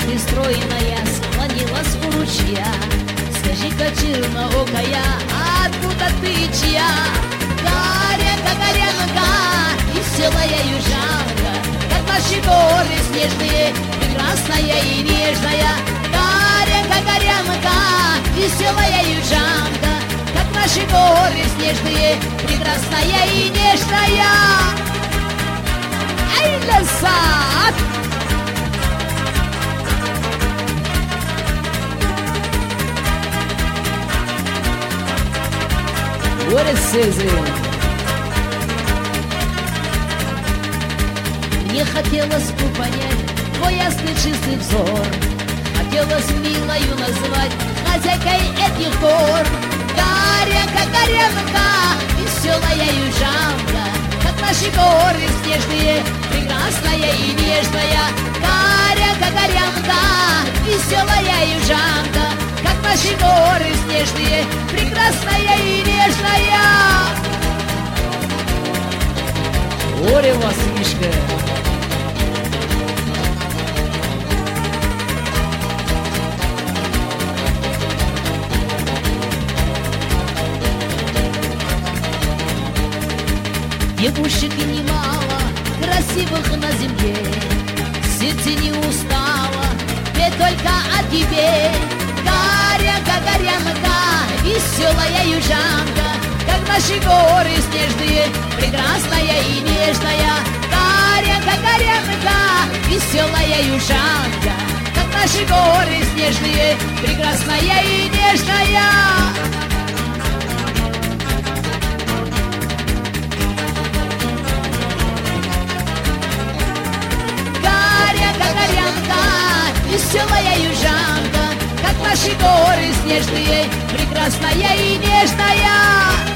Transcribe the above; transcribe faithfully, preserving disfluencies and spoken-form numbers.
Пристроенная склонилась у ручья. Скажи-ка, черноокая, откуда ты чья? Горянка, горянка, веселая южанка, как наши горы снежные, прекрасная и нежная. Горянка, горянка, веселая южанка, как наши горы снежные, прекрасная и нежная. Ай, лесат! What it says here. Мне хотелось бы понять твой ясный чистый взор, хотелось милою назвать хозяйкой этих гор. Горянка, горянка, веселая южанка, как наши горы снежные, прекрасная и нежная. Горянка, горянка, веселая южанка, как наши горы снежные, прекрасная и нежная. Оре вас, Мишка. Девушек немало, красивых на земле, сердце не устало, ведь только о тебе. Горянка, горянка, веселая южанка, как наши горы снежные, прекрасная и нежная. Горянка, горянка, веселая южанка, как наши горы снежные, прекрасная и нежная. Веселая южанка, как наши горы снежные, прекрасная и нежная.